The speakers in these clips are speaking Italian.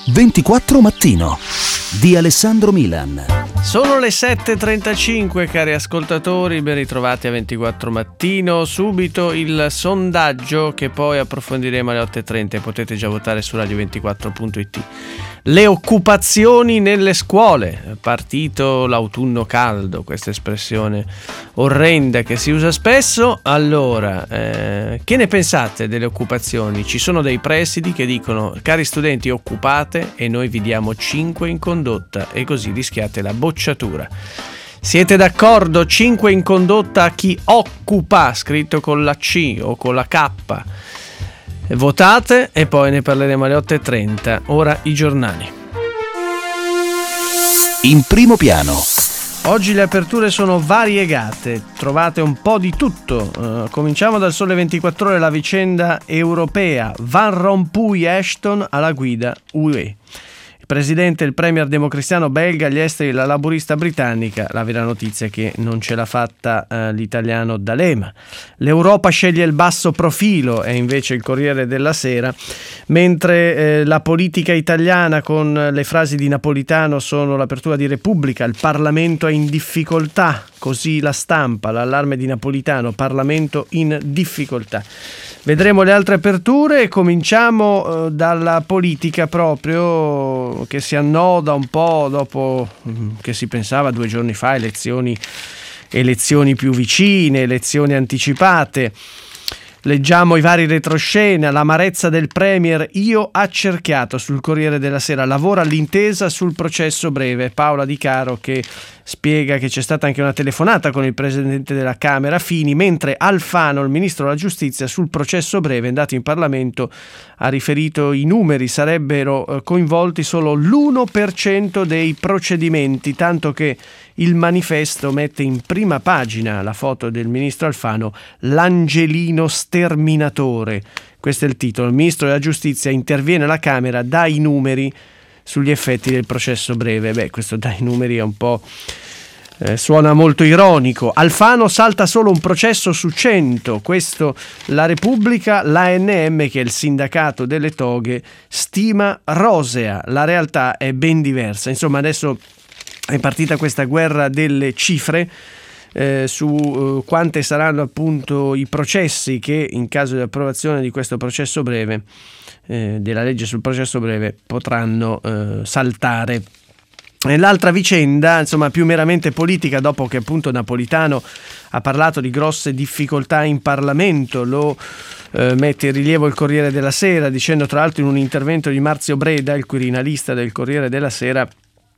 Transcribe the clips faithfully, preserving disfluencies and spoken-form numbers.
ventiquattro Mattino di Alessandro Milan. Sono le sette e trentacinque, cari ascoltatori, ben ritrovati a ventiquattro Mattino. Subito il sondaggio che poi approfondiremo alle otto e trenta e potete già votare su radio ventiquattro punto it. Le occupazioni nelle scuole, partito l'autunno caldo, questa espressione orrenda che si usa spesso. Allora, eh, che ne pensate delle occupazioni? Ci sono dei presidi che dicono: cari studenti, occupate e noi vi diamo cinque in condotta, e così rischiate la bocciatura. Siete d'accordo? cinque in condotta a chi occupa, scritto con la C o con la K. Votate e poi ne parleremo alle otto e trenta. Ora i giornali. In primo piano. Oggi le aperture sono variegate, trovate un po' di tutto. Uh, cominciamo dal Sole ventiquattro Ore, la vicenda europea. Van Rompuy Ashton alla guida U E. Il presidente e il premier democristiano belga, gli esteri e la laburista britannica. La vera notizia è che non ce l'ha fatta uh, l'italiano D'Alema. L'Europa sceglie il basso profilo, è invece il Corriere della Sera, mentre eh, la politica italiana con le frasi di Napolitano sono l'apertura di Repubblica. Il Parlamento è in difficoltà, così la Stampa, l'allarme di Napolitano, Parlamento in difficoltà. Vedremo le altre aperture e cominciamo eh, dalla politica proprio, che si annoda un po' dopo mh, che si pensava due giorni fa elezioni, elezioni più vicine, elezioni anticipate. Leggiamo i vari retroscena, l'amarezza del premier, io accerchiato sul Corriere della Sera, lavora all'intesa sul processo breve. Paola Di Caro che spiega che c'è stata anche una telefonata con il presidente della Camera Fini, mentre Alfano, il ministro della giustizia, sul processo breve è andato in Parlamento, ha riferito i numeri, sarebbero coinvolti solo l'uno per cento dei procedimenti, tanto che il Manifesto mette in prima pagina la foto del ministro Alfano, l'angelino sterminatore. Questo è il titolo. Il ministro della giustizia interviene alla Camera, dà i numeri sugli effetti del processo breve. Beh, questo dai numeri è un po' eh, suona molto ironico. Alfano salta solo un processo su cento. Questo la Repubblica, l'A N M, che è il sindacato delle toghe, stima rosea. La realtà è ben diversa. Insomma, adesso è partita questa guerra delle cifre eh, su uh, quante saranno appunto i processi che in caso di approvazione di questo processo breve, eh, della legge sul processo breve, potranno eh, saltare. E l'altra vicenda, insomma, più meramente politica, dopo che appunto Napolitano ha parlato di grosse difficoltà in Parlamento, lo eh, mette in rilievo il Corriere della Sera, dicendo tra l'altro in un intervento di Marzio Breda, il quirinalista del Corriere della Sera,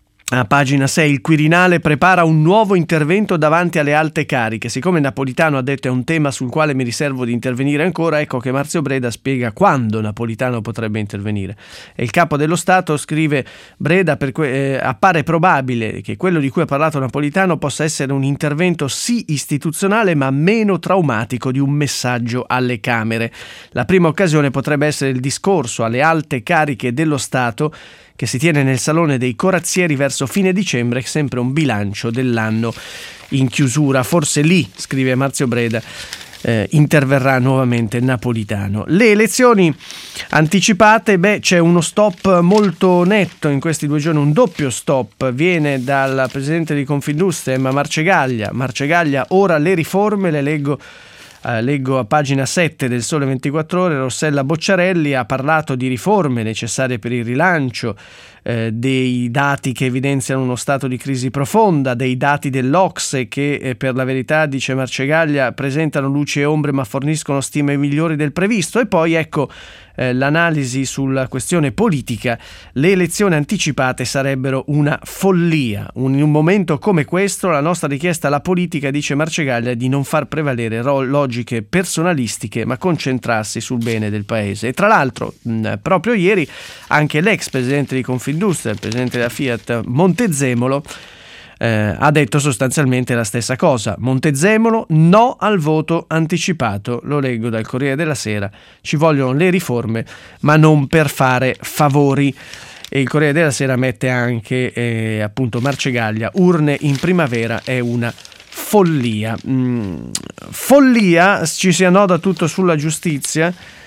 a pagina sei, il Quirinale prepara un nuovo intervento davanti alle alte cariche. Siccome Napolitano ha detto è un tema sul quale mi riservo di intervenire ancora, ecco che Marzio Breda spiega quando Napolitano potrebbe intervenire. E il capo dello Stato, scrive Breda, per que- eh, appare probabile che quello di cui ha parlato Napolitano possa essere un intervento sì istituzionale ma meno traumatico di un messaggio alle Camere. La prima occasione potrebbe essere il discorso alle alte cariche dello Stato che si tiene nel Salone dei Corazzieri verso fine dicembre, sempre un bilancio dell'anno in chiusura. Forse lì, scrive Marzio Breda, eh, interverrà nuovamente Napolitano. Le elezioni anticipate, beh, c'è uno stop molto netto in questi due giorni, un doppio stop, viene dal presidente di Confindustria, Emma Marcegaglia. Marcegaglia, ora le riforme, le leggo Uh, leggo a pagina sette del Sole ventiquattro Ore, Rossella Bocciarelli ha parlato di riforme necessarie per il rilancio, eh, dei dati che evidenziano uno stato di crisi profonda, dei dati dell'Ocse che eh, per la verità, dice Marcegaglia, presentano luci e ombre ma forniscono stime migliori del previsto. E poi ecco eh, l'analisi sulla questione politica. Le elezioni anticipate sarebbero una follia. Un, in un momento come questo la nostra richiesta alla politica, dice Marcegaglia, è di non far prevalere ro- logiche personalistiche ma concentrarsi sul bene del paese. E tra l'altro mh, proprio ieri anche l'ex presidente di Confindustria, il presidente della Fiat Montezemolo, eh, ha detto sostanzialmente la stessa cosa. Montezemolo no al voto anticipato, lo leggo dal Corriere della Sera, ci vogliono le riforme ma non per fare favori. E il Corriere della Sera mette anche eh, appunto Marcegaglia, urne in primavera è una follia. Mm, follia, ci si annoda tutto sulla giustizia.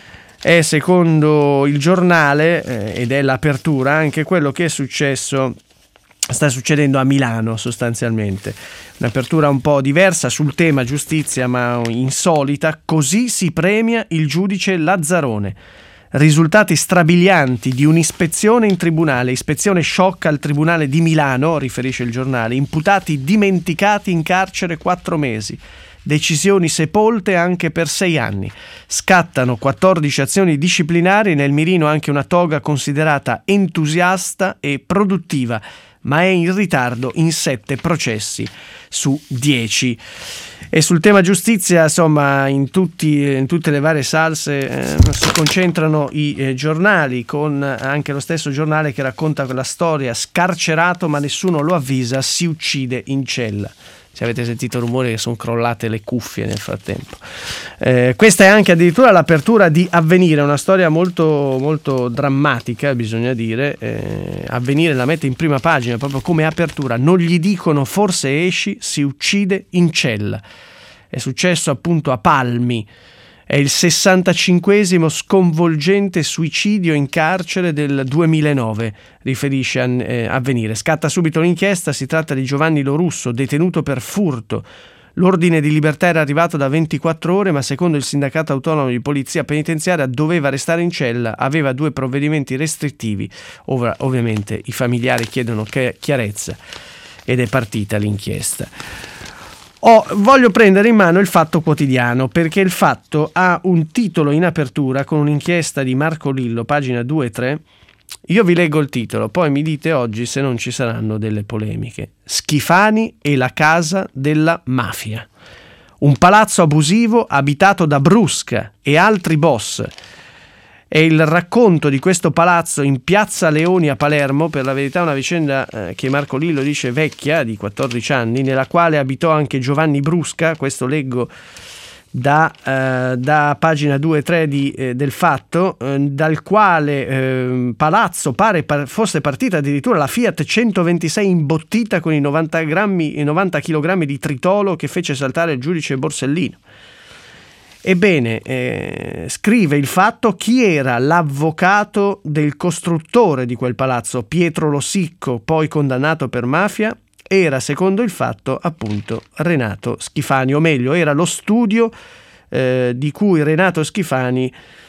è, secondo il giornale, eh, ed è l'apertura, anche quello che è successo, sta succedendo a Milano sostanzialmente. Un'apertura un po' diversa sul tema giustizia, ma insolita. Così si premia il giudice Lazzarone. Risultati strabilianti di un'ispezione in tribunale. Ispezione shock al tribunale di Milano, riferisce il giornale. Imputati dimenticati in carcere quattro mesi. Decisioni sepolte anche per sei anni. Scattano quattordici azioni disciplinari, nel mirino anche una toga considerata entusiasta e produttiva, ma è in ritardo in sette processi su dieci. E sul tema giustizia, insomma, in, tutti, in tutte le varie salse eh, si concentrano i eh, giornali, con anche lo stesso giornale che racconta quella storia: scarcerato ma nessuno lo avvisa, si uccide in cella. Se avete sentito rumore che sono crollate le cuffie nel frattempo. Eh, questa è anche addirittura l'apertura di Avvenire, una storia molto, molto drammatica, bisogna dire. Eh, Avvenire la mette in prima pagina proprio come apertura. Non gli dicono forse esci, si uccide in cella. È successo appunto a Palmi. È il sessantacinquesimo sconvolgente suicidio in carcere del duemilanove, riferisce Avvenire. Scatta subito l'inchiesta, si tratta di Giovanni Lorusso, detenuto per furto. L'ordine di libertà era arrivato da ventiquattro ore, ma secondo il sindacato autonomo di polizia penitenziaria doveva restare in cella, aveva due provvedimenti restrittivi. Ora, ovviamente i familiari chiedono chiarezza ed è partita l'inchiesta. Oh, voglio prendere in mano il Fatto Quotidiano, perché il Fatto ha un titolo in apertura con un'inchiesta di Marco Lillo, pagina due e tre. Io vi leggo il titolo, poi mi dite oggi se non ci saranno delle polemiche. Schifani e la casa della mafia. Un palazzo abusivo abitato da Brusca e altri boss. È il racconto di questo palazzo in Piazza Leoni a Palermo, per la verità una vicenda eh, che Marco Lillo dice vecchia, di quattordici anni, nella quale abitò anche Giovanni Brusca. Questo leggo da, eh, da pagina due e tre di, eh, del Fatto, eh, dal quale eh, palazzo pare par- fosse partita addirittura la Fiat centoventisei imbottita con i novanta grammi, i novanta chilogrammi di tritolo che fece saltare il giudice Borsellino. Ebbene, eh, scrive il Fatto chi era l'avvocato del costruttore di quel palazzo, Pietro Losicco, poi condannato per mafia. Era, secondo il Fatto, appunto Renato Schifani, o meglio, era lo studio eh, di cui Renato Schifani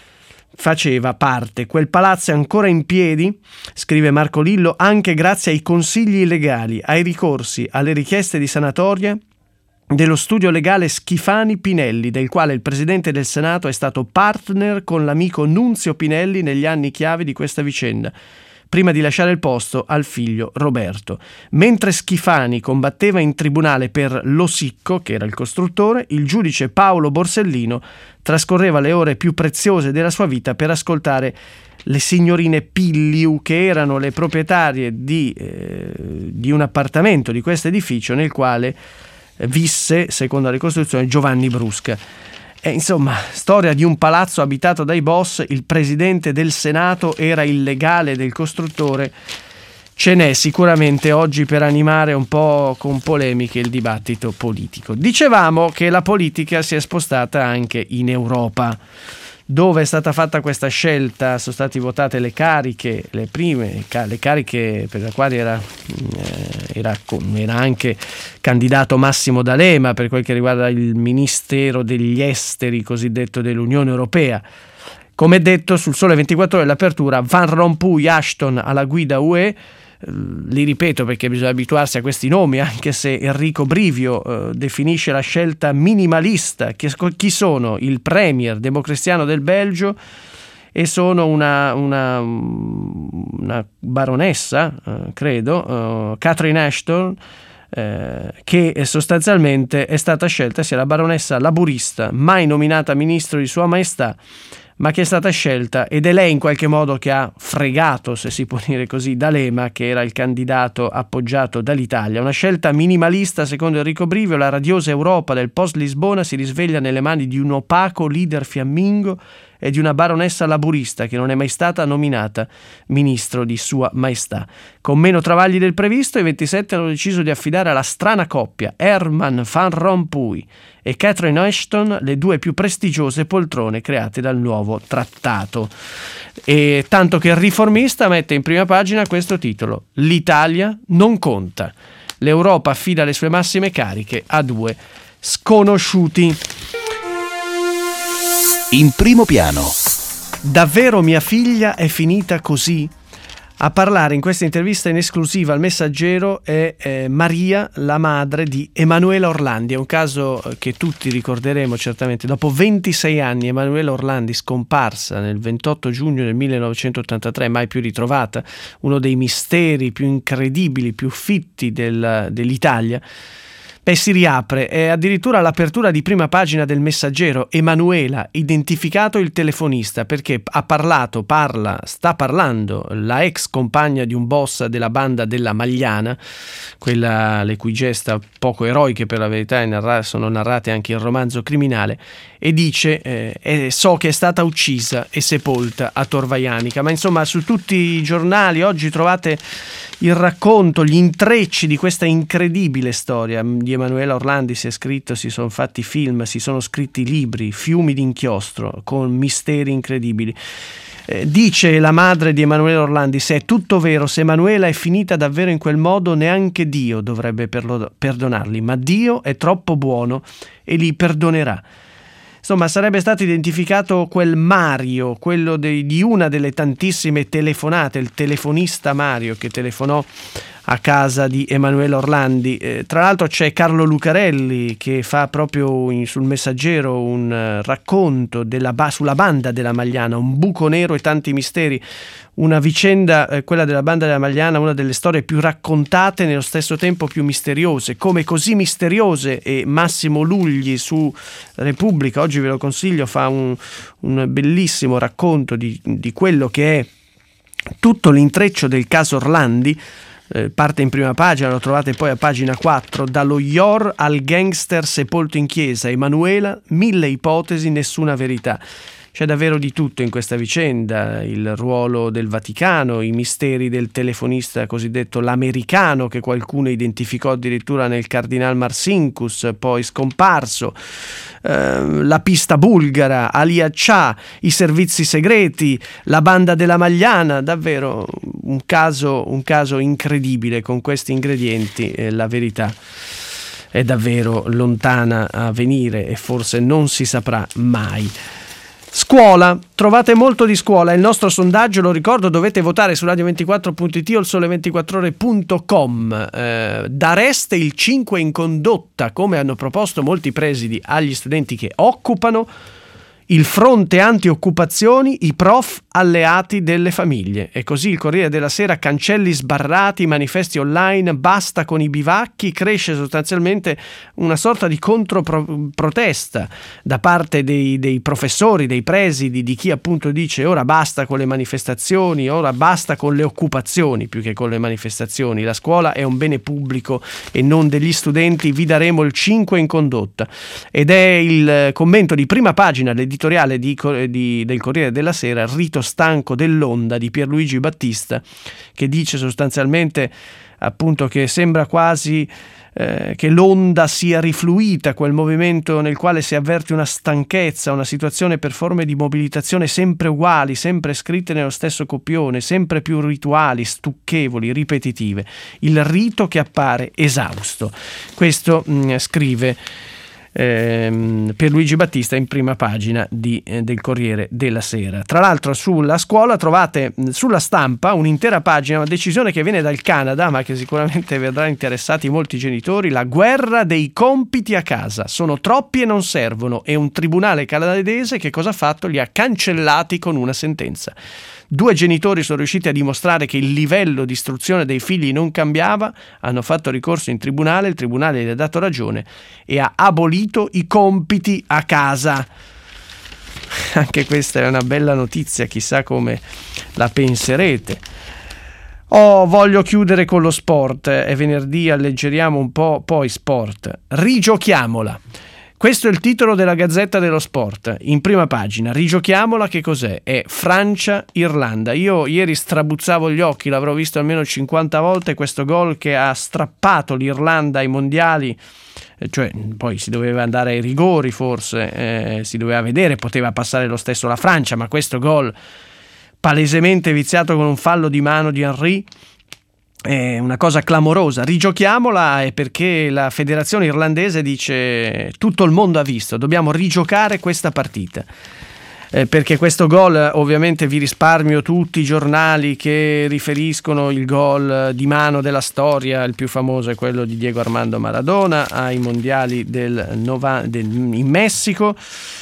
faceva parte. Quel palazzo è ancora in piedi, scrive Marco Lillo, anche grazie ai consigli legali, ai ricorsi, alle richieste di sanatoria dello studio legale Schifani Pinelli, del quale il presidente del Senato è stato partner con l'amico Nunzio Pinelli negli anni chiave di questa vicenda, prima di lasciare il posto al figlio Roberto. Mentre Schifani combatteva in tribunale per Losicco, che era il costruttore, il giudice Paolo Borsellino trascorreva le ore più preziose della sua vita per ascoltare le signorine Pilliu, che erano le proprietarie di, eh, di un appartamento di questo edificio nel quale visse, secondo la ricostruzione, Giovanni Brusca. E insomma, storia di un palazzo abitato dai boss, il presidente del Senato era il legale del costruttore. Ce n'è sicuramente oggi per animare un po' con polemiche il dibattito politico. Dicevamo che la politica si è spostata anche in Europa, dove è stata fatta questa scelta. Sono state votate le cariche, le prime, le cariche per le quali era, eh, era, era anche candidato Massimo D'Alema per quel che riguarda il Ministero degli Esteri cosiddetto dell'Unione Europea. Come detto, sul Sole ventiquattro Ore l'apertura, Van Rompuy, Ashton alla guida U E. Li ripeto perché bisogna abituarsi a questi nomi, anche se Enrico Brivio eh, definisce la scelta minimalista. Che, chi sono? Il premier democristiano del Belgio e sono una, una, una baronessa, eh, credo, eh, Catherine Ashton, eh, che sostanzialmente è stata scelta, sia la baronessa laburista, mai nominata ministro di Sua Maestà, ma che è stata scelta, ed è lei in qualche modo che ha fregato, se si può dire così, D'Alema, che era il candidato appoggiato dall'Italia. Una scelta minimalista, secondo Enrico Brivio. La radiosa Europa del post-Lisbona si risveglia nelle mani di un opaco leader fiammingo e di una baronessa laburista che non è mai stata nominata ministro di Sua Maestà. Con meno travagli del previsto, i ventisette hanno deciso di affidare alla strana coppia Herman Van Rompuy e Catherine Ashton le due più prestigiose poltrone create dal nuovo trattato. E tanto che il Riformista mette in prima pagina questo titolo: l'Italia non conta. L'Europa affida le sue massime cariche a due sconosciuti. In primo piano. Davvero mia figlia è finita così? A parlare in questa intervista in esclusiva al Messaggero è eh, Maria, la madre di Emanuela Orlandi. È un caso che tutti ricorderemo certamente. Dopo ventisei anni Emanuela Orlandi, scomparsa nel ventotto giugno del millenovecentottantatré, mai più ritrovata, uno dei misteri più incredibili, più fitti del, dell'Italia. Beh, si riapre, è addirittura l'apertura di prima pagina del Messaggero. Emanuela, identificato il telefonista, perché ha parlato, parla, sta parlando la ex compagna di un boss della banda della Magliana, quella le cui gesta poco eroiche per la verità sono narrate anche in Romanzo Criminale, e dice eh, eh, so che è stata uccisa e sepolta a Tor Vaianica. Ma insomma, su tutti i giornali oggi trovate il racconto, gli intrecci di questa incredibile storia. Di Emanuela Orlandi si è scritto, si sono fatti film, si sono scritti libri, fiumi d'inchiostro con misteri incredibili. Eh, dice la madre di Emanuela Orlandi: se è tutto vero, se Emanuela è finita davvero in quel modo, neanche Dio dovrebbe perlo- perdonarli, ma Dio è troppo buono e li perdonerà. Insomma, sarebbe stato identificato quel Mario, quello dei, di una delle tantissime telefonate, il telefonista Mario che telefonò a casa di Emanuela Orlandi. Eh, tra l'altro c'è Carlo Lucarelli che fa proprio in, sul Messaggero un uh, racconto della ba- sulla banda della Magliana, un buco nero e tanti misteri. Una vicenda, eh, quella della banda della Magliana, una delle storie più raccontate e nello stesso tempo più misteriose. Come così misteriose, e Massimo Lugli su Repubblica, oggi ve lo consiglio, fa un, un bellissimo racconto di, di quello che è tutto l'intreccio del caso Orlandi. Eh, parte in prima pagina, lo trovate poi a pagina quattro: dallo Ior al gangster sepolto in chiesa, Emanuela, mille ipotesi, nessuna verità. C'è davvero di tutto in questa vicenda: il ruolo del Vaticano, i misteri del telefonista cosiddetto l'americano, che qualcuno identificò addirittura nel Cardinal Marcinkus, poi scomparso, eh, la pista bulgara, Ali Accià, i servizi segreti, la banda della Magliana. Davvero un caso, un caso incredibile con questi ingredienti. Eh, la verità è davvero lontana a venire e forse non si saprà mai. Scuola, trovate molto di scuola. Il nostro sondaggio, lo ricordo, dovete votare su radio ventiquattro punto it o il sole ventiquattro ore punto com. Eh, dareste il cinque in condotta, come hanno proposto molti presidi, agli studenti che occupano? Il fronte anti-occupazioni, i prof alleati delle famiglie. E così il Corriere della Sera: cancelli sbarrati, manifesti online, basta con i bivacchi. Cresce sostanzialmente una sorta di controprotesta da parte dei, dei professori, dei presidi, di chi appunto dice ora basta con le manifestazioni, ora basta con le occupazioni più che con le manifestazioni. La scuola è un bene pubblico e non degli studenti, vi daremo il cinque in condotta. Ed è il commento di prima pagina, l'editoriale di, di, del Corriere della Sera, Rito stanco dell'onda, di Pierluigi Battista, che dice sostanzialmente appunto che sembra quasi eh, che l'onda sia rifluita, quel movimento nel quale si avverte una stanchezza, una situazione per forme di mobilitazione sempre uguali, sempre scritte nello stesso copione, sempre più rituali, stucchevoli, ripetitive. Il rito che appare esausto. Questo mh, scrive Eh, Pierluigi Battista in prima pagina di, eh, del Corriere della Sera. Tra l'altro sulla scuola trovate mh, sulla Stampa un'intera pagina, una decisione che viene dal Canada ma che sicuramente vedrà interessati molti genitori: la guerra dei compiti a casa, sono troppi e non servono, e un tribunale canadese che cosa ha fatto? Li ha cancellati con una sentenza. Due genitori sono riusciti a dimostrare che il livello di istruzione dei figli non cambiava, hanno fatto ricorso in tribunale, il tribunale gli ha dato ragione e ha abolito i compiti a casa. Anche questa è una bella notizia, chissà come la penserete. Oh, voglio chiudere con lo sport, è venerdì, alleggeriamo un po', poi sport. Rigiochiamola. Questo è il titolo della Gazzetta dello Sport, in prima pagina. Rigiochiamola, che cos'è? È Francia-Irlanda. Io ieri strabuzzavo gli occhi, l'avrò visto almeno cinquanta volte, questo gol che ha strappato l'Irlanda ai mondiali, cioè poi si doveva andare ai rigori forse, eh, si doveva vedere, poteva passare lo stesso la Francia, ma questo gol palesemente viziato con un fallo di mano di Henry è una cosa clamorosa. Rigiochiamola è perché la federazione irlandese dice tutto il mondo ha visto, dobbiamo rigiocare questa partita, eh, perché questo gol, ovviamente vi risparmio tutti i giornali che riferiscono il gol di mano della storia, il più famoso è quello di Diego Armando Maradona ai mondiali del, nova, del in Messico,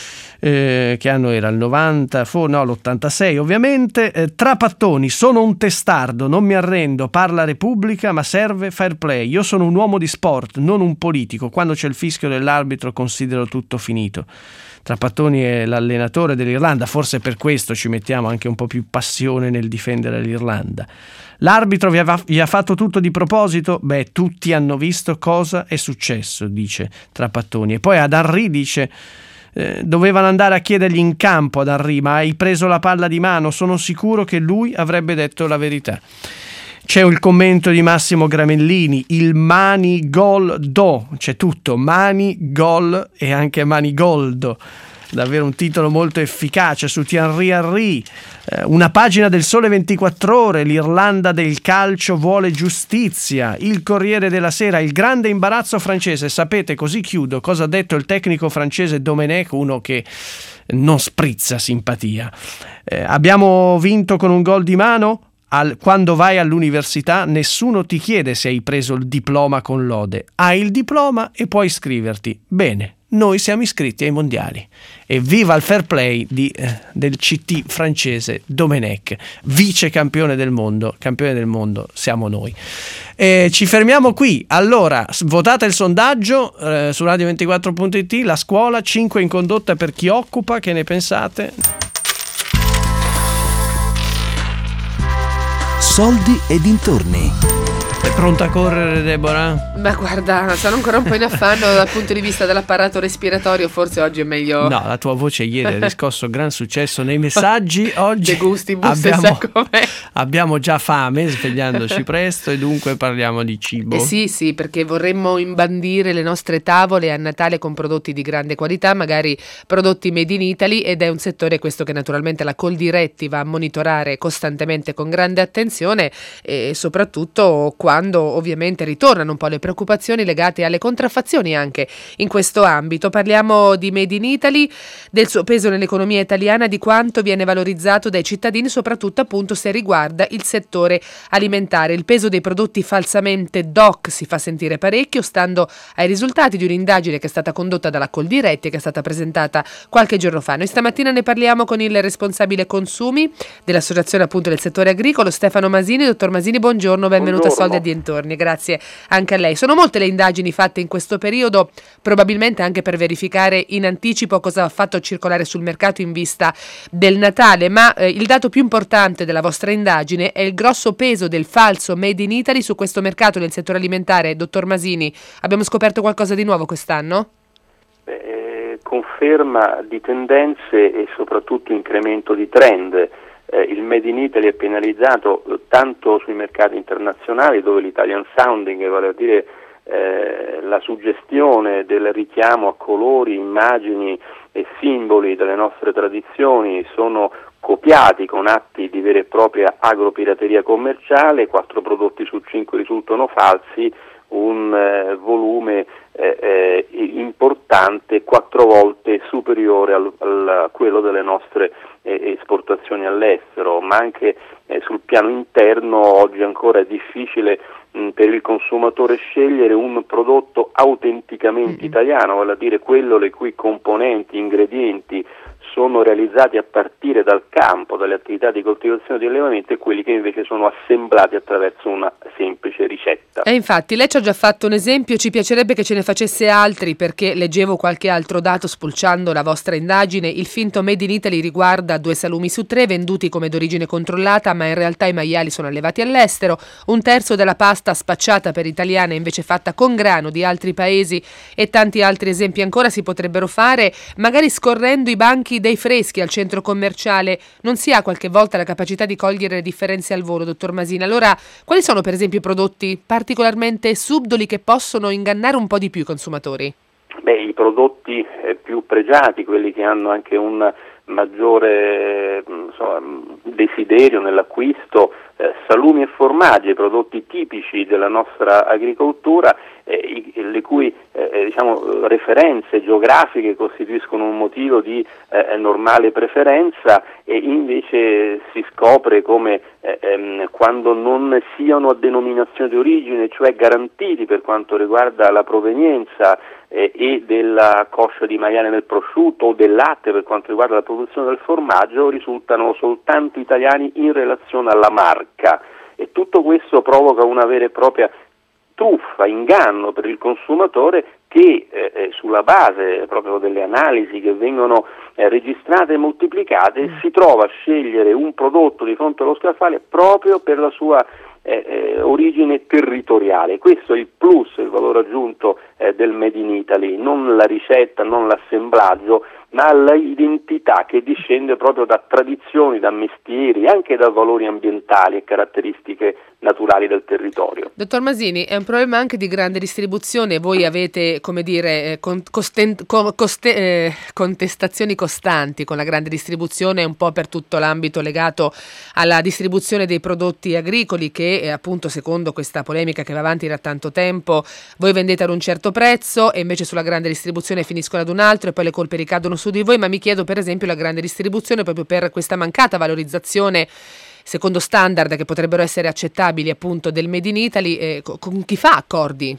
Eh, che anno era? Il novanta? Fu, no, l'ottantasei ovviamente. Eh, Trapattoni, sono un testardo, non mi arrendo, parla Repubblica, ma serve fair play. Io sono un uomo di sport, non un politico. Quando c'è il fischio dell'arbitro considero tutto finito. Trapattoni è l'allenatore dell'Irlanda, forse per questo ci mettiamo anche un po' più passione nel difendere l'Irlanda. L'arbitro vi ha, vi ha fatto tutto di proposito? Beh, tutti hanno visto cosa è successo, dice Trapattoni. E poi ad Henry dice: Eh, dovevano andare a chiedergli in campo ad Henry, ma hai preso la palla di mano, sono sicuro che lui avrebbe detto la verità. C'è il commento di Massimo Gramellini, il Mani Gol Do, c'è tutto, Mani Gol e anche Mani Goldo, davvero un titolo molto efficace su Thierry Henry. Eh, una pagina del Sole ventiquattro Ore, l'Irlanda del calcio vuole giustizia. Il Corriere della Sera, il grande imbarazzo francese. Sapete, così chiudo, cosa ha detto il tecnico francese Domenech, uno che non sprizza simpatia. Eh, abbiamo vinto con un gol di mano? Al, quando vai all'università nessuno ti chiede se hai preso il diploma con lode. Hai il diploma e puoi iscriverti. Bene, noi siamo iscritti ai mondiali. E viva il fair play di, eh, del C T francese Domenech, vice campione del mondo. Campione del mondo siamo noi. E ci fermiamo qui. Allora, votate il sondaggio eh, su radio ventiquattro punto it. La scuola, cinque in condotta per chi occupa. Che ne pensate? Soldi e dintorni. È pronta a correre, Deborah? Ma guarda, sono ancora un po' in affanno dal punto di vista dell'apparato respiratorio, forse oggi è meglio. No, la tua voce ieri ha riscosso gran successo nei messaggi. Oggi De gustibus abbiamo, com'è. abbiamo già fame, svegliandoci presto, e dunque parliamo di cibo. Eh sì, sì, perché vorremmo imbandire le nostre tavole a Natale con prodotti di grande qualità, magari prodotti made in Italy, ed è un settore questo che naturalmente la Coldiretti va a monitorare costantemente con grande attenzione, e soprattutto quando ovviamente ritornano un po' le preoccupazioni legate alle contraffazioni anche in questo ambito. Parliamo di Made in Italy, del suo peso nell'economia italiana, di quanto viene valorizzato dai cittadini, soprattutto appunto se riguarda il settore alimentare. Il peso dei prodotti falsamente D O C si fa sentire parecchio, stando ai risultati di un'indagine che è stata condotta dalla Coldiretti e che è stata presentata qualche giorno fa. Noi stamattina ne parliamo con il responsabile consumi dell'associazione appunto del settore agricolo, Stefano Masini. Dottor Masini, buongiorno, benvenuto buongiorno. a Soldi e dintorni. Grazie anche a lei. Sono molte le indagini fatte in questo periodo, probabilmente anche per verificare in anticipo cosa ha fatto circolare sul mercato in vista del Natale, ma eh, il dato più importante della vostra indagine è il grosso peso del falso Made in Italy su questo mercato del settore alimentare. Dottor Masini, abbiamo scoperto qualcosa di nuovo quest'anno? Beh, conferma di tendenze e soprattutto incremento di trend. Eh, il Made in Italy è penalizzato eh, tanto sui mercati internazionali, dove l'Italian sounding, vale a dire eh, la suggestione del richiamo a colori, immagini e simboli delle nostre tradizioni sono copiati con atti di vera e propria agropirateria commerciale. Quattro prodotti su cinque risultano falsi, un eh, volume eh, eh, importante, quattro volte superiore al, al, a quello delle nostre eh, esportazioni all'estero, ma anche eh, sul piano interno oggi ancora è difficile mh, per il consumatore scegliere un prodotto autenticamente mm-hmm. italiano, vale a dire quello le cui componenti, ingredienti sono realizzati a partire dal campo, dalle attività di coltivazione e di allevamento, e quelli che invece sono assemblati attraverso una semplice ricetta. E infatti lei ci ha già fatto un esempio, ci piacerebbe che ce ne facesse altri, perché leggevo qualche altro dato spulciando la vostra indagine. Il finto Made in Italy riguarda due salumi su tre venduti come d'origine controllata, ma in realtà i maiali sono allevati all'estero. Un terzo della pasta spacciata per italiana è invece fatta con grano di altri paesi, e tanti altri esempi ancora si potrebbero fare, magari scorrendo i banchi dei freschi al centro commerciale. Non si ha qualche volta la capacità di cogliere le differenze al volo, dottor Masini? Allora, quali sono per esempio i prodotti particolarmente subdoli che possono ingannare un po' di più i consumatori? Beh, i prodotti eh, più pregiati, quelli che hanno anche un maggiore insomma, desiderio nell'acquisto, eh, salumi e formaggi, prodotti tipici della nostra agricoltura, eh, i, le cui eh, diciamo, referenze geografiche costituiscono un motivo di eh, normale preferenza, e invece si scopre come eh, ehm, quando non siano a denominazione di origine, cioè garantiti per quanto riguarda la provenienza eh, e della coscia di maiale nel prosciutto, o del latte per quanto riguarda la produzione del formaggio, risultano soltanto italiani in relazione alla marca, e tutto questo provoca una vera e propria truffa, inganno per il consumatore che eh, sulla base proprio delle analisi che vengono eh, registrate e moltiplicate si trova a scegliere un prodotto di fronte allo scaffale proprio per la sua eh, eh, origine territoriale. Questo è il plus, il valore aggiunto eh, del Made in Italy, non la ricetta, non l'assemblaggio, ma l'identità che discende proprio da tradizioni, da mestieri, anche da valori ambientali e caratteristiche naturali del territorio. Dottor Masini, è un problema anche di grande distribuzione. Voi avete, come dire, con, costen, co, coste, eh, contestazioni costanti con la grande distribuzione, un po' per tutto l'ambito legato alla distribuzione dei prodotti agricoli, che eh, appunto, secondo questa polemica che va avanti da tanto tempo, voi vendete ad un certo prezzo e invece sulla grande distribuzione finiscono ad un altro, e poi le colpe ricadono su di voi. Ma mi chiedo, per esempio, la grande distribuzione, proprio per questa mancata valorizzazione secondo standard che potrebbero essere accettabili appunto del Made in Italy, eh, con chi fa accordi?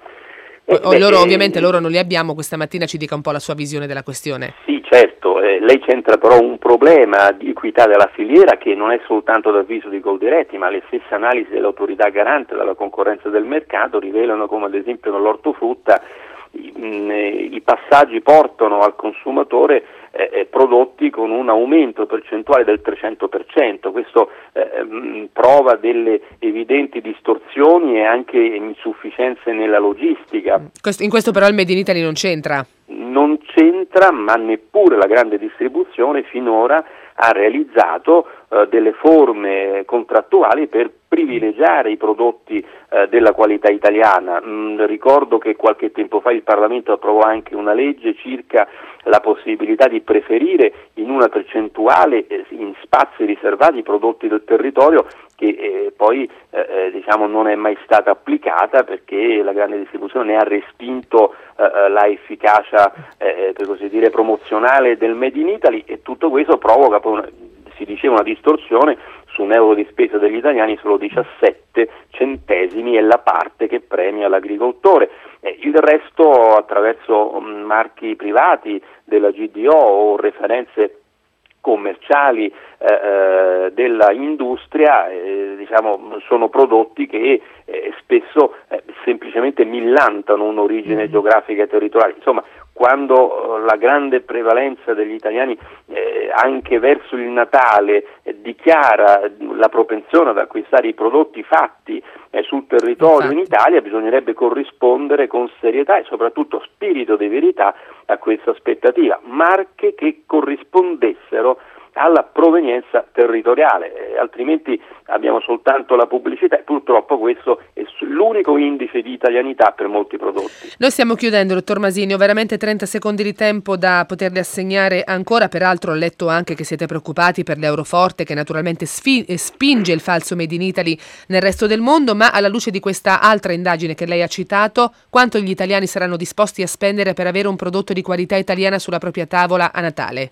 Eh, beh, loro, eh, ovviamente loro non li abbiamo. Questa mattina ci dica un po' la sua visione della questione. Sì, certo, eh, lei c'entra però un problema di equità della filiera, che non è soltanto d'avviso di Coldiretti, ma le stesse analisi dell'autorità garante della concorrenza del mercato rivelano come, ad esempio, nell'ortofrutta i, mh, i passaggi portano al consumatore eh, prodotti con un aumento percentuale del trecento per cento. Questo eh, mh, prova delle evidenti distorsioni e anche insufficienze nella logistica. In questo però il Made in Italy non c'entra? Non c'entra, ma neppure la grande distribuzione finora ha realizzato eh, delle forme contrattuali per privilegiare i prodotti eh, della qualità italiana. Mm, ricordo che qualche tempo fa il Parlamento approvò anche una legge circa la possibilità di preferire in una percentuale eh, in spazi riservati i prodotti del territorio, che eh, poi eh, diciamo non è mai stata applicata perché la grande distribuzione ne ha respinto eh, la efficacia eh, per così dire promozionale del Made in Italy, e tutto questo provoca poi una, si diceva, una distorsione. Su un euro di spesa degli italiani solo diciassette centesimi è la parte che premia l'agricoltore. Eh, il resto attraverso um, marchi privati della G D O o referenze commerciali eh, eh, della industria, eh, diciamo, sono prodotti che eh, spesso eh, semplicemente millantano un'origine geografica e territoriale. Insomma, quando la grande prevalenza degli italiani eh, anche verso il Natale eh, dichiara la propensione ad acquistare i prodotti fatti eh, sul territorio in Italia, bisognerebbe corrispondere con serietà e soprattutto spirito di verità a questa aspettativa, marche che corrispondessero alla provenienza territoriale, eh, altrimenti abbiamo soltanto la pubblicità, e purtroppo questo è l'unico indice di italianità per molti prodotti. Noi stiamo chiudendo, dottor Masini, ho veramente trenta secondi di tempo da poterli assegnare ancora. Peraltro ho letto anche che siete preoccupati per l'euroforte, che naturalmente sfi- spinge il falso Made in Italy nel resto del mondo, ma alla luce di questa altra indagine che lei ha citato, quanto gli italiani saranno disposti a spendere per avere un prodotto di qualità italiana sulla propria tavola a Natale?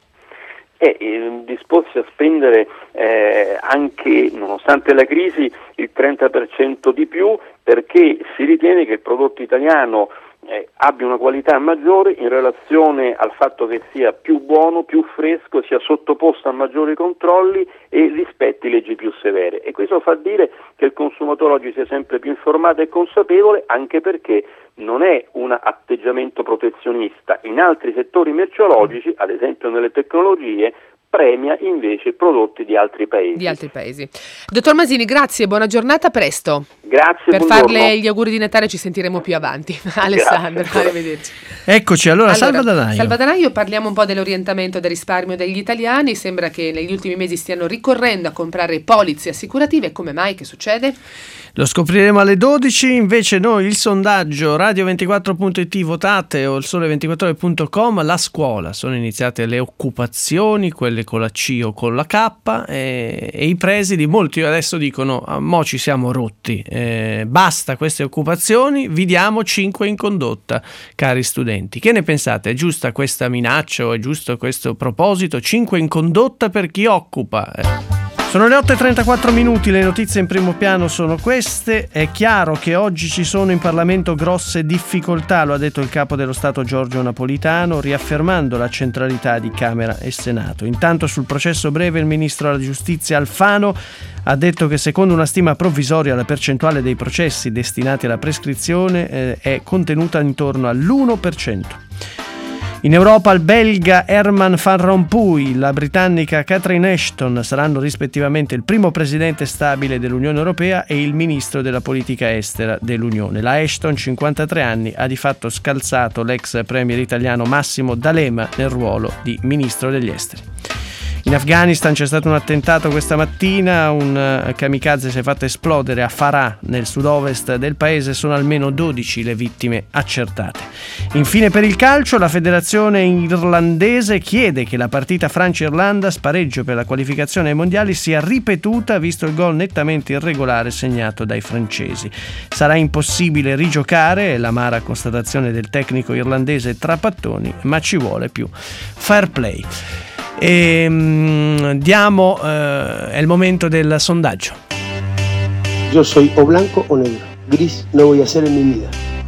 È eh, disposti a spendere eh, anche, nonostante la crisi, il trenta per cento di più, perché si ritiene che il prodotto italiano eh, abbia una qualità maggiore in relazione al fatto che sia più buono, più fresco, sia sottoposto a maggiori controlli e rispetti leggi più severe. E questo fa dire che il consumatore oggi sia sempre più informato e consapevole, anche perché non è un atteggiamento protezionista. In altri settori merceologici, ad esempio nelle tecnologie, premia invece prodotti di altri paesi. Di altri paesi. Dottor Masini, grazie, buona giornata, presto. Grazie, per buongiorno. farle gli auguri di Natale ci sentiremo più avanti. Alessandro, arrivederci. Eccoci, allora, allora Salva Danaio. Salva Danaio, parliamo un po' dell'orientamento del risparmio degli italiani. Sembra che negli ultimi mesi stiano ricorrendo a comprare polizze assicurative. Come mai? Che succede? Lo scopriremo alle dodici, invece noi il sondaggio radio ventiquattro punto it, votate, o il sole ventiquattro ore punto com, la scuola, sono iniziate le occupazioni, quelle con la C o con la K, e, e i presidi, molti adesso dicono, ah, mo ci siamo rotti, eh, basta queste occupazioni, vi diamo cinque in condotta, cari studenti. Che ne pensate? È giusta questa minaccia o è giusto questo proposito? cinque in condotta per chi occupa? Eh. Sono le otto e trentaquattro minuti, le notizie in primo piano sono queste. È chiaro che oggi ci sono in Parlamento grosse difficoltà, lo ha detto il capo dello Stato Giorgio Napolitano, riaffermando la centralità di Camera e Senato. Intanto sul processo breve il ministro della Giustizia Alfano ha detto che secondo una stima provvisoria la percentuale dei processi destinati alla prescrizione eh, è contenuta intorno all'uno per cento. In Europa il belga Herman Van Rompuy, la britannica Catherine Ashton saranno rispettivamente il primo presidente stabile dell'Unione Europea e il ministro della politica estera dell'Unione. La Ashton, cinquantatré anni, ha di fatto scalzato l'ex premier italiano Massimo D'Alema nel ruolo di ministro degli esteri. In Afghanistan c'è stato un attentato questa mattina, un kamikaze si è fatto esplodere a Farah nel sud-ovest del paese, sono almeno dodici le vittime accertate. Infine per il calcio la federazione irlandese chiede che la partita Francia-Irlanda, spareggio per la qualificazione ai mondiali, sia ripetuta visto il gol nettamente irregolare segnato dai francesi. Sarà impossibile rigiocare, è l'amara constatazione del tecnico irlandese Trapattoni, ma ci vuole più fair play. E um, diamo uh, è il momento del sondaggio. Yo soy o blanco o negro, gris no voy a ser en mi vida.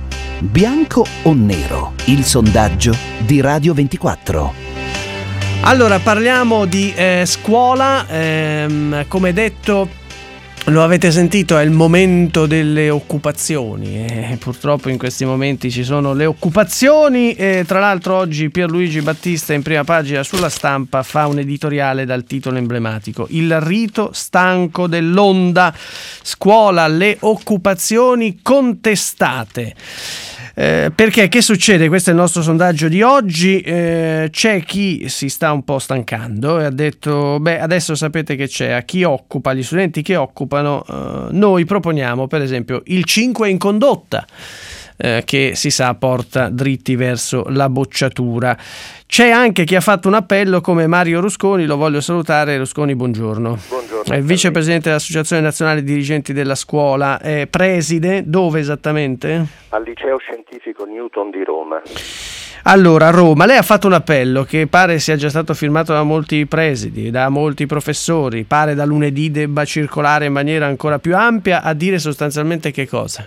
Bianco o nero? Il sondaggio di Radio ventiquattro. Allora parliamo di eh, scuola, ehm, come detto. Lo avete sentito, è il momento delle occupazioni e purtroppo in questi momenti ci sono le occupazioni e tra l'altro oggi Pierluigi Battista in prima pagina sulla Stampa fa un editoriale dal titolo emblematico: il rito stanco dell'onda, scuola, le occupazioni contestate. Eh, perché che succede? Questo è il nostro sondaggio di oggi. Eh, c'è chi si sta un po' stancando e ha detto beh adesso sapete che c'è, a chi occupa, agli studenti che occupano, eh, noi proponiamo per esempio il cinque in condotta, eh, che si sa porta dritti verso la bocciatura. C'è anche chi ha fatto un appello come Mario Rusconi, lo voglio salutare. Rusconi, buongiorno. Buongiorno. È il vicepresidente dell'Associazione Nazionale Dirigenti della Scuola, è preside, dove esattamente? Al Liceo Scientifico Newton di Roma. Allora, a Roma, lei ha fatto un appello che pare sia già stato firmato da molti presidi, da molti professori, pare da lunedì debba circolare in maniera ancora più ampia, a dire sostanzialmente che cosa?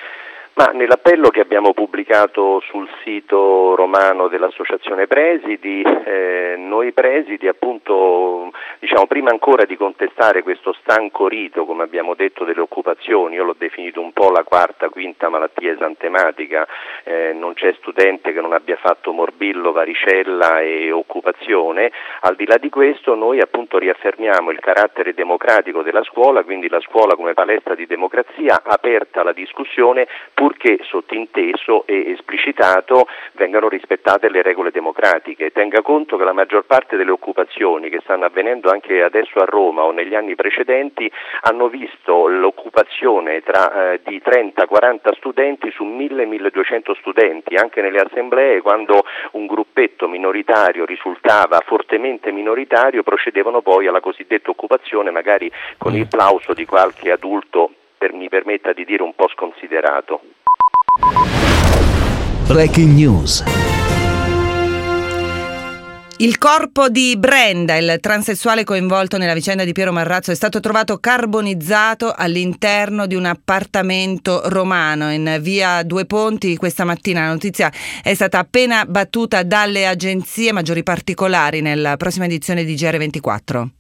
Ma nell'appello che abbiamo pubblicato sul sito romano dell'Associazione Presidi, eh, noi presidi appunto, diciamo prima ancora di contestare questo stanco rito, come abbiamo detto, delle occupazioni, io l'ho definito un po' la quarta, quinta malattia esantematica, eh, non c'è studente che non abbia fatto morbillo, varicella e occupazione. Al di là di questo noi appunto riaffermiamo il carattere democratico della scuola, quindi la scuola come palestra di democrazia aperta alla discussione, purché sottinteso e esplicitato vengano rispettate le regole democratiche. Tenga conto che la maggior parte delle occupazioni che stanno avvenendo anche adesso a Roma o negli anni precedenti hanno visto l'occupazione tra eh, di trenta quaranta studenti su mille milleduecento studenti. Anche nelle assemblee, quando un gruppetto minoritario risultava fortemente minoritario, procedevano poi alla cosiddetta occupazione, magari con il plauso di qualche adulto, per mi permetta di dire, un po' sconsiderato. Breaking News. Il corpo di Brenda, il transessuale coinvolto nella vicenda di Piero Marrazzo, è stato trovato carbonizzato all'interno di un appartamento romano in via Due Ponti questa mattina. La notizia è stata appena battuta dalle agenzie. Maggiori particolari nella prossima edizione di G R ventiquattro.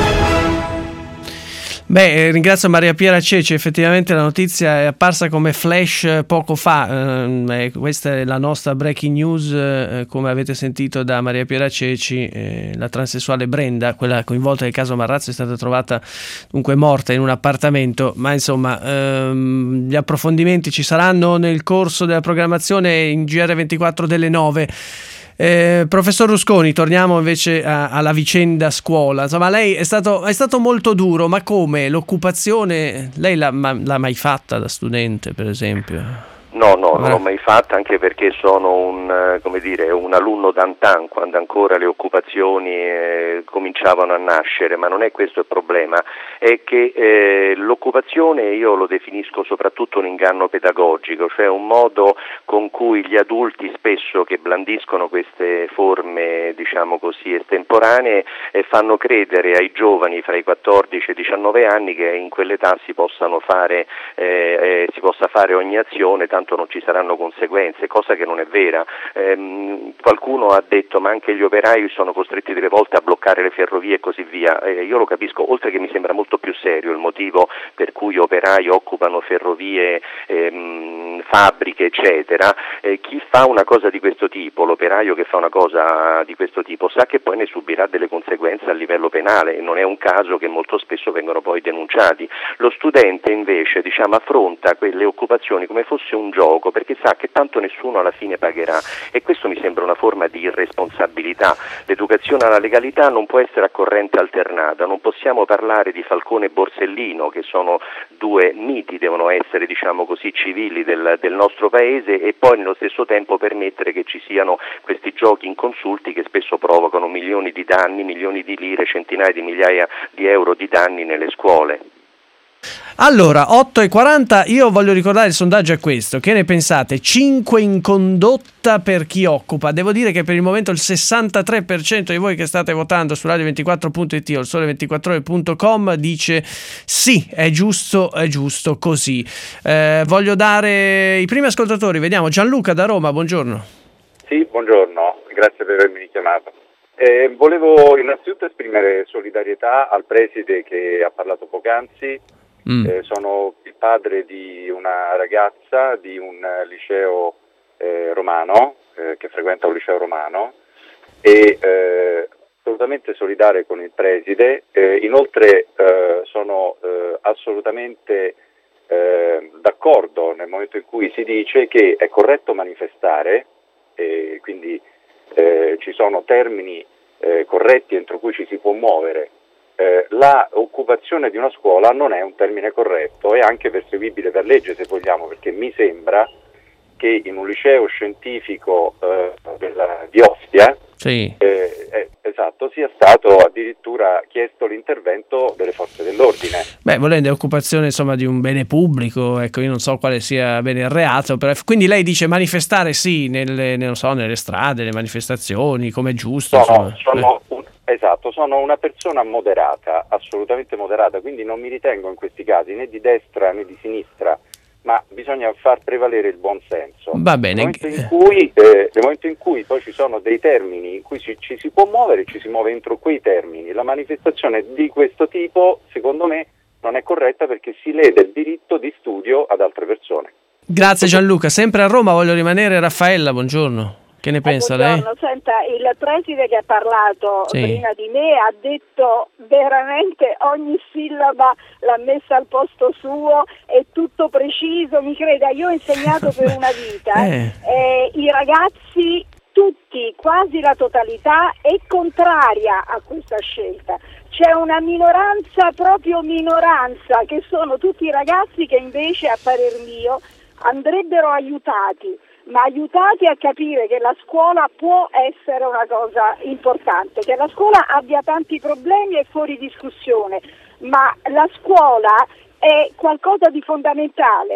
Beh, ringrazio Maria Piera Ceci, effettivamente la notizia è apparsa come flash poco fa, eh, questa è la nostra breaking news, eh, come avete sentito da Maria Piera Ceci, eh, la transessuale Brenda, quella coinvolta nel caso Marrazzo, è stata trovata dunque morta in un appartamento, ma insomma ehm, gli approfondimenti ci saranno nel corso della programmazione in G R ventiquattro delle nove. Eh, professor Rusconi, torniamo invece a, alla vicenda scuola. Insomma, lei è stato, è stato molto duro, ma come? L'occupazione, lei l'ha, l'ha mai fatta da studente, per esempio? No, no, non l'ho mai fatta, anche perché sono un, come dire, un alunno d'antan, quando ancora le occupazioni eh, cominciavano a nascere, ma non è questo il problema, è che eh, l'occupazione io lo definisco soprattutto un inganno pedagogico, cioè un modo con cui gli adulti spesso che blandiscono queste forme, diciamo così, estemporanee, eh, fanno credere ai giovani fra i quattordici e i diciannove anni che in quell'età si possano fare, eh, eh, si possa fare ogni azione, tanto non ci saranno conseguenze, cosa che non è vera. Ehm, qualcuno ha detto ma anche gli operai sono costretti delle volte a bloccare le ferrovie e così via. Eh, io lo capisco, oltre che mi sembra molto più serio il motivo per cui operai occupano ferrovie, ehm, fabbriche eccetera, eh, chi fa una cosa di questo tipo, l'operaio che fa una cosa di questo tipo sa che poi ne subirà delle conseguenze a livello penale e non è un caso che molto spesso vengono poi denunciati. Lo studente invece diciamo affronta quelle occupazioni come fosse un gioco, perché sa che tanto nessuno alla fine pagherà e questo mi sembra una forma di irresponsabilità. L'educazione alla legalità non può essere a corrente alternata, non possiamo parlare di Falcone e Borsellino che sono due miti, devono essere diciamo così civili del, del nostro paese e poi nello stesso tempo permettere che ci siano questi giochi inconsulti che spesso provocano milioni di danni, milioni di lire, centinaia di migliaia di euro di danni nelle scuole. Allora, otto e quaranta, io voglio ricordare il sondaggio è questo, che ne pensate? cinque in condotta per chi occupa. Devo dire che per il momento il sessantatré per cento di voi che state votando su radio ventiquattro punto it o il sole ventiquattro ore punto com dice sì, è giusto, è giusto così. Eh, voglio dare i primi ascoltatori, vediamo. Gianluca da Roma, buongiorno. Sì, buongiorno, grazie per avermi chiamato. Eh, volevo innanzitutto esprimere solidarietà al preside che ha parlato poc'anzi. Mm. Eh, sono il padre di una ragazza di un liceo eh, romano, eh, che frequenta un liceo romano e eh, assolutamente solidale con il preside. Eh, inoltre eh, sono eh, assolutamente eh, d'accordo nel momento in cui si dice che è corretto manifestare, e quindi eh, ci sono termini eh, corretti entro cui ci si può muovere. Eh, la occupazione di una scuola non è un termine corretto, è anche perseguibile per legge se vogliamo, perché mi sembra che in un liceo scientifico eh, della, di Ostia sì. eh, eh, esatto, sia stato addirittura chiesto l'intervento delle forze dell'ordine. Beh, volendo è occupazione insomma di un bene pubblico, ecco, io non so quale sia bene il reato, però, quindi lei dice manifestare sì nelle, non so, nelle strade, le manifestazioni, come è giusto. Sono, sono un, esatto, sono una persona moderata, assolutamente moderata, quindi non mi ritengo in questi casi né di destra né di sinistra, ma bisogna far prevalere il buon senso. Va bene. Nel momento in cui, eh, nel momento in cui poi ci sono dei termini in cui ci, ci si può muovere, ci si muove entro quei termini. La manifestazione di questo tipo, secondo me, non è corretta perché si lede il diritto di studio ad altre persone. Grazie Gianluca. Sempre a Roma voglio rimanere. Raffaella, buongiorno. Che ne pensa eh, lei? Senta, il preside che ha parlato sì. prima di me ha detto veramente ogni sillaba l'ha messa al posto suo, è tutto preciso, mi creda, io ho insegnato per una vita, eh. Eh, i ragazzi tutti, quasi la totalità, è contraria a questa scelta. C'è una minoranza, proprio minoranza, che sono tutti i ragazzi che invece, a parer mio, andrebbero aiutati. Ma aiutati a capire che la scuola può essere una cosa importante, che la scuola abbia tanti problemi è fuori discussione, ma la scuola è qualcosa di fondamentale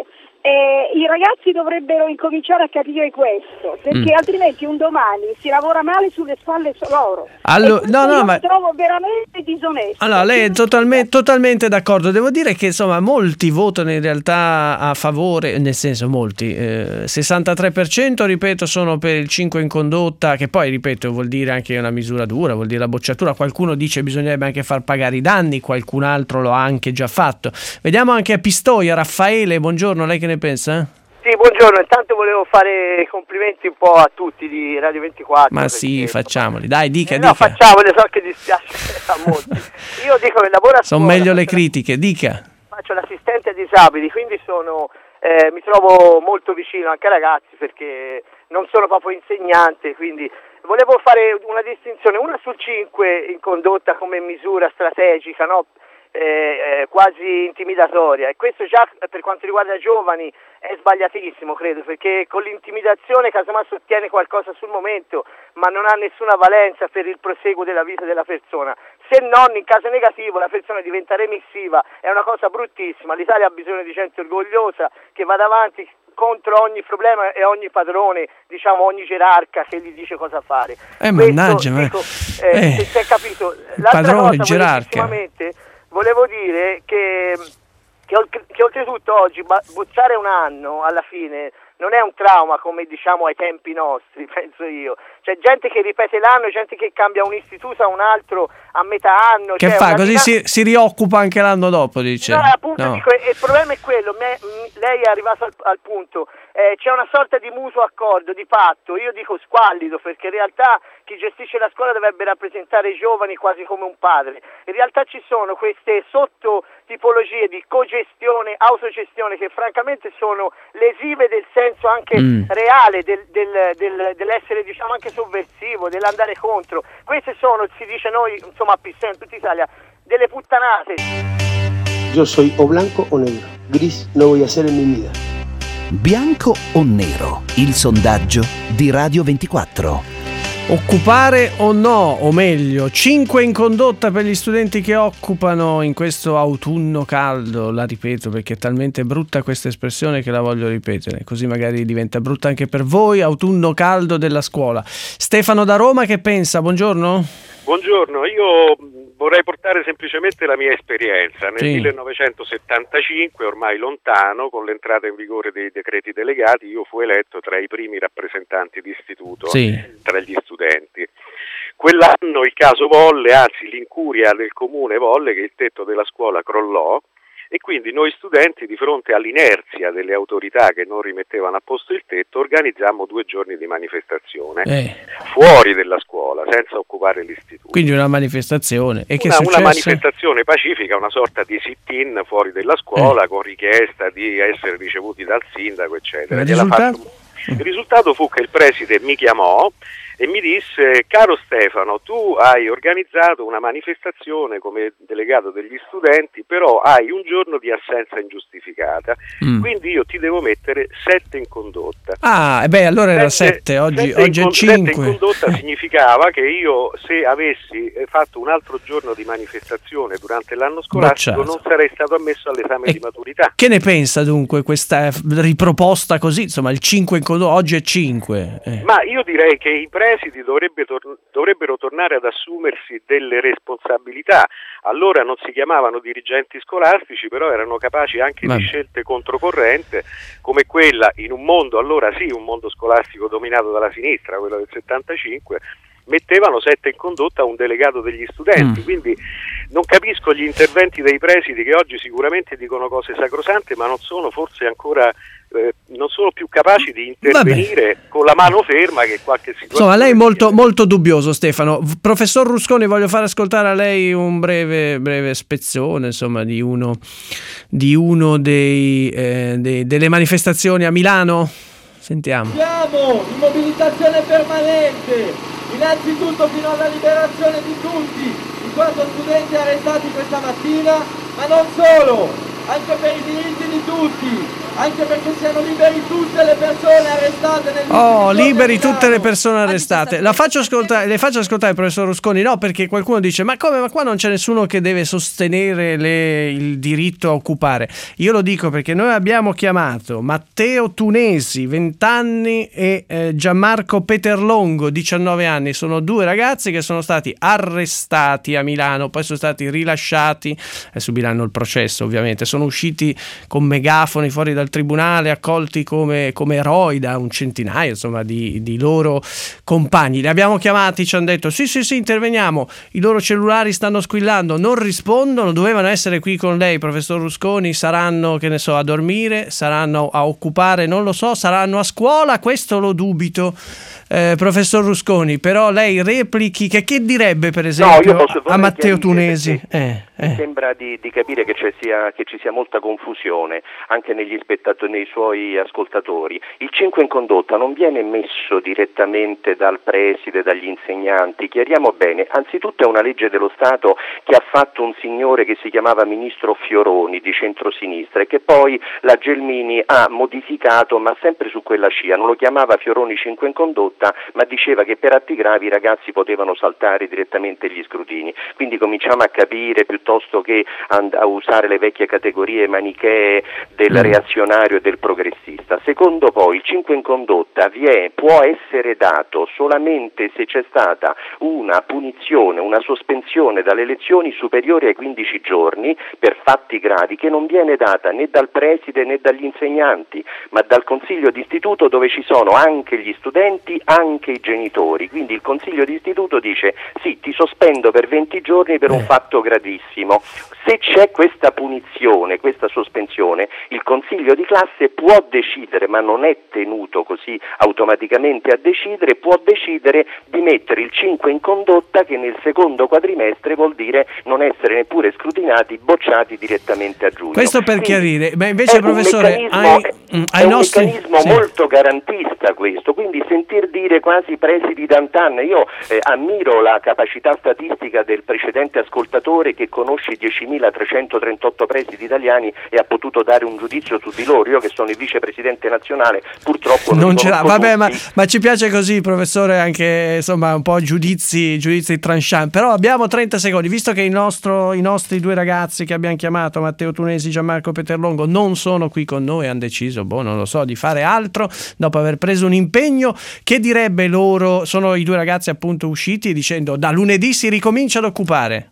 Eh, I ragazzi dovrebbero incominciare a capire questo, perché mm. altrimenti un domani si lavora male sulle spalle loro. Allora, no, no, io ma... mi trovo veramente disonesto. Allora, lei è totalmente, totalmente d'accordo. Devo dire che insomma molti votano in realtà a favore, nel senso molti, eh, sessantatré per cento ripeto sono per il cinque in condotta, che poi ripeto vuol dire anche una misura dura, vuol dire la bocciatura. Qualcuno dice bisognerebbe anche far pagare i danni, qualcun altro lo ha anche già fatto. Vediamo anche a Pistoia, Raffaele, buongiorno, lei che ne pensa? Sì, buongiorno, intanto volevo fare complimenti un po' a tutti di Radio ventiquattro. Ma perché, sì, facciamoli, dai, dica, eh, dica. No, facciamoli, so che dispiace a molti. Io dico che lavoro a Sono scuola, meglio le faccio critiche, dica. Faccio l'assistente ai disabili, quindi sono, eh, mi trovo molto vicino anche ai ragazzi perché non sono proprio insegnante, quindi volevo fare una distinzione, una su cinque in condotta come misura strategica, no? Eh, eh, quasi intimidatoria, e questo già per quanto riguarda i giovani è sbagliatissimo, credo, perché con l'intimidazione casomai si ottiene qualcosa sul momento ma non ha nessuna valenza per il proseguo della vita della persona, se non in caso negativo la persona diventa remissiva, è una cosa bruttissima. L'Italia ha bisogno di gente orgogliosa che vada avanti contro ogni problema e ogni padrone, diciamo ogni gerarca che gli dice cosa fare. Eh mannaggia, ma... dico, eh, eh, se si è capito. Il padrone, il gerarca. Volevo dire che, che, che oltretutto oggi bozzare un anno alla fine non è un trauma come diciamo ai tempi nostri, penso io. C'è gente che ripete l'anno, gente che cambia un istituto a un altro a metà anno. Che cioè fa? Così vita... si, si rioccupa anche l'anno dopo, dice. No, appunto, no. Dico, il problema è quello, me, lei è arrivato al, al punto, eh, c'è una sorta di mutuo accordo, di patto, io dico squallido, perché in realtà chi gestisce la scuola dovrebbe rappresentare i giovani quasi come un padre. In realtà ci sono queste sottotipologie di cogestione, autogestione che francamente sono lesive del senso anche mm. reale del, del, del, dell'essere diciamo anche sovversivo, dell'andare contro. Queste sono, si dice noi, insomma a Pistoia in tutta Italia, delle puttanate. Yo soy o blanco o negro. Gris no voy a ser en mi vida. Bianco o nero? Il sondaggio di Radio ventiquattro. Occupare o no, o meglio, cinque in condotta per gli studenti che occupano in questo autunno caldo. La ripeto perché è talmente brutta questa espressione che la voglio ripetere, così magari diventa brutta anche per voi. Autunno caldo della scuola. Stefano da Roma, che pensa? Buongiorno. Buongiorno, io vorrei portare semplicemente la mia esperienza. Nel sì. millenovecentosettantacinque, ormai lontano, con l'entrata in vigore dei decreti delegati, io fui eletto tra i primi rappresentanti di istituto sì. tra gli studenti. Quell'anno il caso volle, anzi l'incuria del comune volle che il tetto della scuola crollò, e quindi noi studenti, di fronte all'inerzia delle autorità che non rimettevano a posto il tetto, organizzammo due giorni di manifestazione eh. fuori dalla scuola, senza occupare l'istituto. Quindi una manifestazione. E che una, è successo? Una manifestazione pacifica, una sorta di sit-in fuori dalla scuola, eh. con richiesta di essere ricevuti dal sindaco, eccetera. Il risultato? Fatto... il risultato fu che il preside mi chiamò e mi disse: caro Stefano, tu hai organizzato una manifestazione come delegato degli studenti, però hai un giorno di assenza ingiustificata, mm. quindi io ti devo mettere sette in condotta. Ah, e beh, allora era sette, oggi, sette oggi in, è cinque. Sette in condotta significava che io, se avessi fatto un altro giorno di manifestazione durante l'anno scolastico, Bocciato. non sarei stato ammesso all'esame e di maturità. Che ne pensa dunque questa riproposta così, insomma il cinque in condotta, oggi è cinque? Eh. Ma io direi che i presidi dovrebbe tor- dovrebbero tornare ad assumersi delle responsabilità. Allora non si chiamavano dirigenti scolastici, però erano capaci anche Vabbè. di scelte controcorrente, come quella in un mondo, allora sì, un mondo scolastico dominato dalla sinistra, quello del settantacinque, mettevano sette in condotta un delegato degli studenti, mm. quindi non capisco gli interventi dei presidi che oggi sicuramente dicono cose sacrosante, ma non sono forse ancora eh, non sono più capaci di intervenire Vabbè. con la mano ferma che qualche situazione. Insomma, lei è molto, molto dubbioso, Stefano. Professor Rusconi, voglio far ascoltare a lei un breve, breve spezzone, insomma, di uno, di uno dei, eh, dei, delle manifestazioni a Milano. Sentiamo. Siamo in mobilitazione permanente, innanzitutto fino alla liberazione di tutti i quattro studenti arrestati questa mattina, ma non solo, anche per i diritti di tutti. anche perché siano liberi tutte le persone arrestate nel Oh, liberi tutte le persone arrestate. La faccio ascoltare, le faccio ascoltare il professor Rusconi, no, perché qualcuno dice ma come, ma qua non c'è nessuno che deve sostenere le, il diritto a occupare. Io lo dico perché noi abbiamo chiamato Matteo Tunesi, venti anni, e eh, Gianmarco Peterlongo, diciannove anni. Sono due ragazzi che sono stati arrestati a Milano, poi sono stati rilasciati e subiranno il processo, ovviamente. Sono usciti con megafoni fuori dal tribunale, accolti come, come eroi da un centinaio, insomma, di, di loro compagni. Li abbiamo chiamati, ci hanno detto sì sì sì interveniamo, i loro cellulari stanno squillando, non rispondono, dovevano essere qui con lei, professor Rusconi. Saranno, che ne so, a dormire, saranno a occupare, non lo so, saranno a scuola, questo lo dubito. Eh, professor Rusconi, però lei replichi, che, che direbbe per esempio no, io a Matteo Tunesi? Eh, eh. Mi sembra di, di capire che, c'è sia, che ci sia molta confusione anche negli spettatori, nei suoi ascoltatori. Il cinque in condotta non viene messo direttamente dal preside, dagli insegnanti, chiariamo bene. Anzitutto è una legge dello Stato che ha fatto un signore che si chiamava ministro Fioroni, di centrosinistra, e che poi la Gelmini ha modificato, ma sempre su quella scia. Non lo chiamava Fioroni cinque in condotta, ma diceva che per atti gravi i ragazzi potevano saltare direttamente gli scrutini. Quindi cominciamo a capire, piuttosto che a usare le vecchie categorie manichee del reazionario e del progressista. Secondo poi, il cinque in condotta vi è, può essere dato solamente se c'è stata una punizione, una sospensione dalle lezioni superiore ai quindici giorni per fatti gravi, che non viene data né dal preside né dagli insegnanti, ma dal consiglio d'istituto, dove ci sono anche gli studenti, anche i genitori. Quindi il consiglio d'istituto dice sì, ti sospendo per venti giorni per un fatto gravissimo. Se c'è questa punizione, questa sospensione, il consiglio di classe può decidere, ma non è tenuto così automaticamente a decidere, può decidere di mettere il cinque in condotta, che nel secondo quadrimestre vuol dire non essere neppure scrutinati, bocciati direttamente a giugno. Questo per Quindi chiarire, ma invece professore, un ai, è, ai è nostri... un meccanismo sì. molto garantista questo, quindi sentir dire quasi presidi d'antan. Io eh, ammiro la capacità statistica del precedente ascoltatore, che conosce diecimilatrecentotrentotto presidi italiani e ha potuto dare un giudizio su di loro. Io, che sono il vicepresidente nazionale, purtroppo non, non ce l'ha. Vabbè, ma, tutti. ma ci piace così, professore, anche insomma un po' giudizi, giudizi tranchant. Però abbiamo trenta secondi, visto che il nostro, i nostri due ragazzi che abbiamo chiamato, Matteo Tunesi, Gianmarco Peterlongo, non sono qui con noi, hanno deciso, boh, non lo so, di fare altro dopo aver preso un impegno. Che direbbe loro? Sono i due ragazzi appunto usciti dicendo da lunedì si ricomincia ad occupare.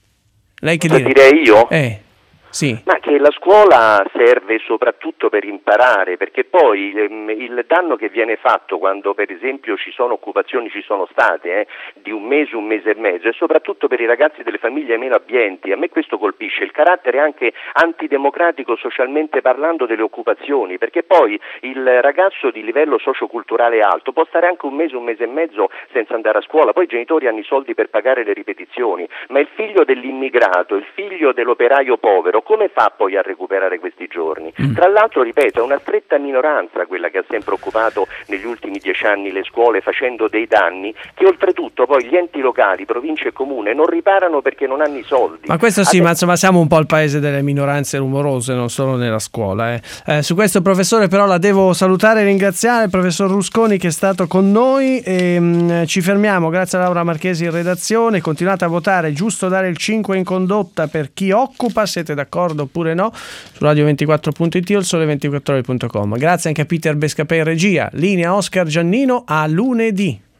Lei che dire? Direi io? Eh. Sì. Ma che la scuola serve soprattutto per imparare, perché poi ehm, il danno che viene fatto quando per esempio ci sono occupazioni, ci sono state, eh, di un mese, un mese e mezzo, è soprattutto per i ragazzi delle famiglie meno abbienti. A me questo colpisce, il carattere anche antidemocratico socialmente parlando delle occupazioni, perché poi il ragazzo di livello socioculturale alto può stare anche un mese, un mese e mezzo senza andare a scuola, poi i genitori hanno i soldi per pagare le ripetizioni, ma il figlio dell'immigrato, il figlio dell'operaio povero, come fa poi a recuperare questi giorni? Mm. Tra l'altro, ripeto, è una stretta minoranza quella che ha sempre occupato negli ultimi dieci anni le scuole, facendo dei danni che oltretutto poi gli enti locali, province e comune, non riparano perché non hanno i soldi. Ma questo sì, Adesso... ma insomma siamo un po' il paese delle minoranze rumorose, non solo nella scuola. Eh. Eh, su questo, professore, però la devo salutare e ringraziare, il professor Rusconi, che è stato con noi. E, mh, ci fermiamo, grazie a Laura Marchesi in redazione. Continuate a votare, giusto dare il cinque in condotta per chi occupa, siete d'accordo oppure no, su radio ventiquattro punto it o il sole ventiquattro ore punto com. Grazie anche a Peter Bescapè in regia. Linea Oscar Giannino, a lunedì.